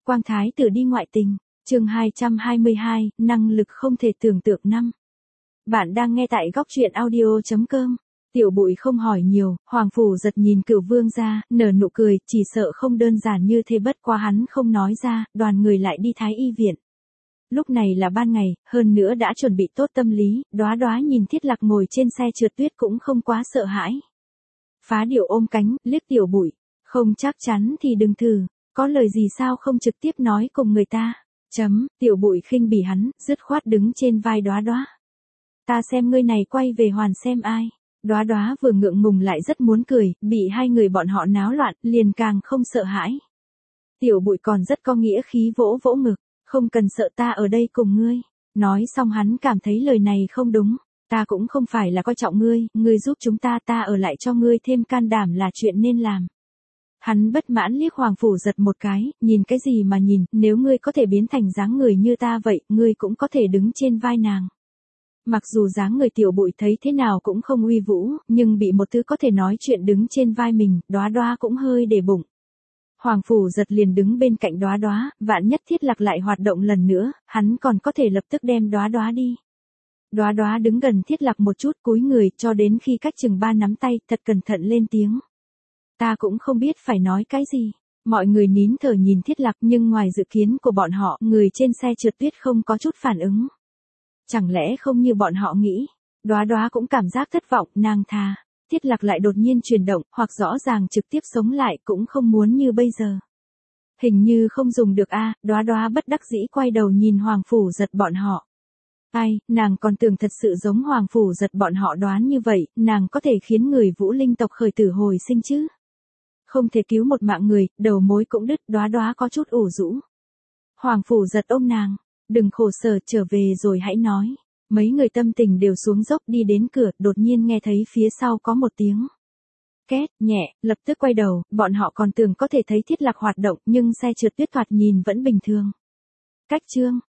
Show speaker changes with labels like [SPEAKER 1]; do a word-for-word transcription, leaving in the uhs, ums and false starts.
[SPEAKER 1] Quang thái tử đi ngoại tình, chương hai trăm hai mươi hai, năng lực không thể tưởng tượng năm. Bạn đang nghe tại góc truyện audio chấm com. Tiểu Bụi không hỏi nhiều, Hoàng Phủ Giật nhìn Cửu Vương ra, nở nụ cười, chỉ sợ không đơn giản như thế, bất quá hắn không nói ra, đoàn người lại đi Thái Y viện. Lúc này là ban ngày, hơn nữa đã chuẩn bị tốt tâm lý, Đóa Đóa nhìn Thiết Lạc ngồi trên xe trượt tuyết cũng không quá sợ hãi. Phá Điểu ôm cánh, liếc Tiểu Bụi, không chắc chắn thì đừng thử, có lời gì sao không trực tiếp nói cùng người ta. Chấm, Tiểu Bụi khinh bỉ hắn, dứt khoát đứng trên vai Đóa Đóa. Ta xem ngươi này quay về hoàn xem ai. Đóa Đóa vừa ngượng ngùng lại rất muốn cười, bị hai người bọn họ náo loạn, liền càng không sợ hãi. Tiểu Bụi còn rất có nghĩa khí vỗ vỗ ngực, không cần sợ, ta ở đây cùng ngươi. Nói xong hắn cảm thấy lời này không đúng, ta cũng không phải là coi trọng ngươi, ngươi giúp chúng ta, ta ở lại cho ngươi thêm can đảm là chuyện nên làm. Hắn bất mãn liếc Hoàng Phủ Giật một cái, nhìn cái gì mà nhìn, nếu ngươi có thể biến thành dáng người như ta vậy, ngươi cũng có thể đứng trên vai nàng. Mặc dù dáng người Tiểu Bụi thấy thế nào cũng không uy vũ, nhưng bị một thứ có thể nói chuyện đứng trên vai mình, Đóa Đóa cũng hơi để bụng. Hoàng Phủ Giật liền đứng bên cạnh Đóa Đóa, vạn nhất Thiết Lạc lại hoạt động lần nữa, hắn còn có thể lập tức đem Đóa Đóa đi. Đóa Đóa đứng gần Thiết Lạc một chút, cúi người, cho đến khi cách chừng ba nắm tay, thật cẩn thận lên tiếng. Ta cũng không biết phải nói cái gì. Mọi người nín thở nhìn Thiết Lạc, nhưng ngoài dự kiến của bọn họ, người trên xe trượt tuyết không có chút phản ứng. Chẳng lẽ không như bọn họ nghĩ? Đóa Đóa cũng cảm giác thất vọng, nàng thà. Thiết Lạc lại đột nhiên chuyển động, hoặc rõ ràng trực tiếp sống lại, cũng không muốn như bây giờ. Hình như không dùng được a, à, Đóa Đóa bất đắc dĩ quay đầu nhìn Hoàng Phủ Giật bọn họ. Ai, nàng còn tưởng thật sự giống Hoàng Phủ Giật bọn họ đoán như vậy, nàng có thể khiến người Vũ Linh tộc khởi tử hồi sinh chứ? Không thể cứu một mạng người, đầu mối cũng đứt, Đóa Đóa có chút ủ rũ. Hoàng Phủ Giật ôm nàng, đừng khổ sở, trở về rồi hãy nói. Mấy người tâm tình đều xuống dốc, đi đến cửa, đột nhiên nghe thấy phía sau có một tiếng két nhẹ, lập tức quay đầu, bọn họ còn tưởng có thể thấy Thiết Lạc hoạt động, nhưng xe trượt tuyết thoạt nhìn vẫn bình thường. Cách chương,